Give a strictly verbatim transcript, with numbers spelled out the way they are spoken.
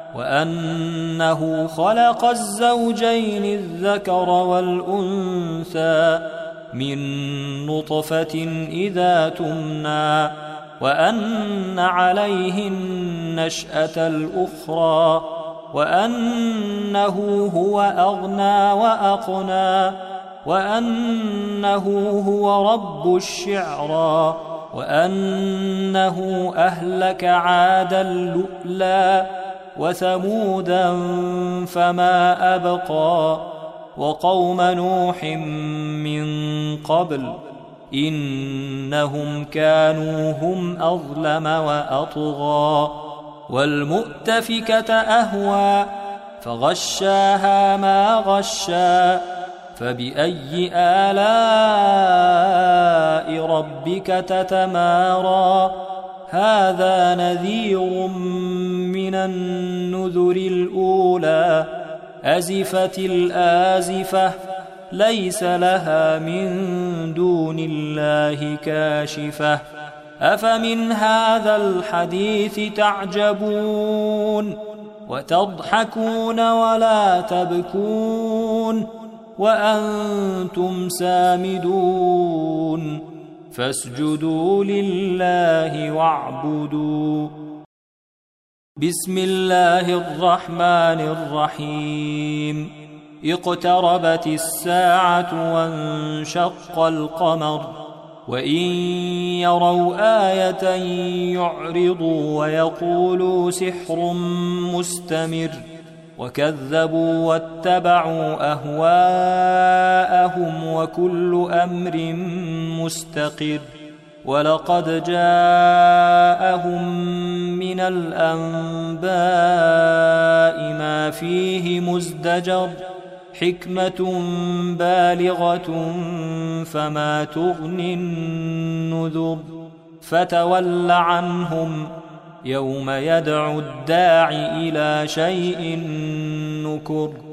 وأنه خلق الزوجين الذكر والأنثى من نطفة إذا تمنى وأن عليه النشأة الأخرى وأنه هو أغنى وأقنى وأنه هو رب الشعرى وأنه أهلك عادا لؤلا وثمودا فما أبقى وقوم نوح من قبل إنهم كانوا هم أظلم وأطغى والمؤتفكة أهوى فغشاها ما غشى فبأي آلاء ربك تتمارى هذا نذير من النذر الأولى أزفت الآزفة ليس لها من دون الله كاشفة أفمن هذا الحديث تعجبون وتضحكون ولا تبكون وأنتم سامدون فاسجدوا لله واعبدوا. بسم الله الرحمن الرحيم. اقتربت الساعة وانشق القمر وإن يروا آية يعرضوا ويقولوا سحر مستمر وكذبوا واتبعوا أهواءهم وكل أمر مستقر ولقد جاءهم من الأنباء ما فيه مزدجر حكمة بالغة فما تغني النذر فتول عنهم يوم يدعو الداع إلى شيء نكر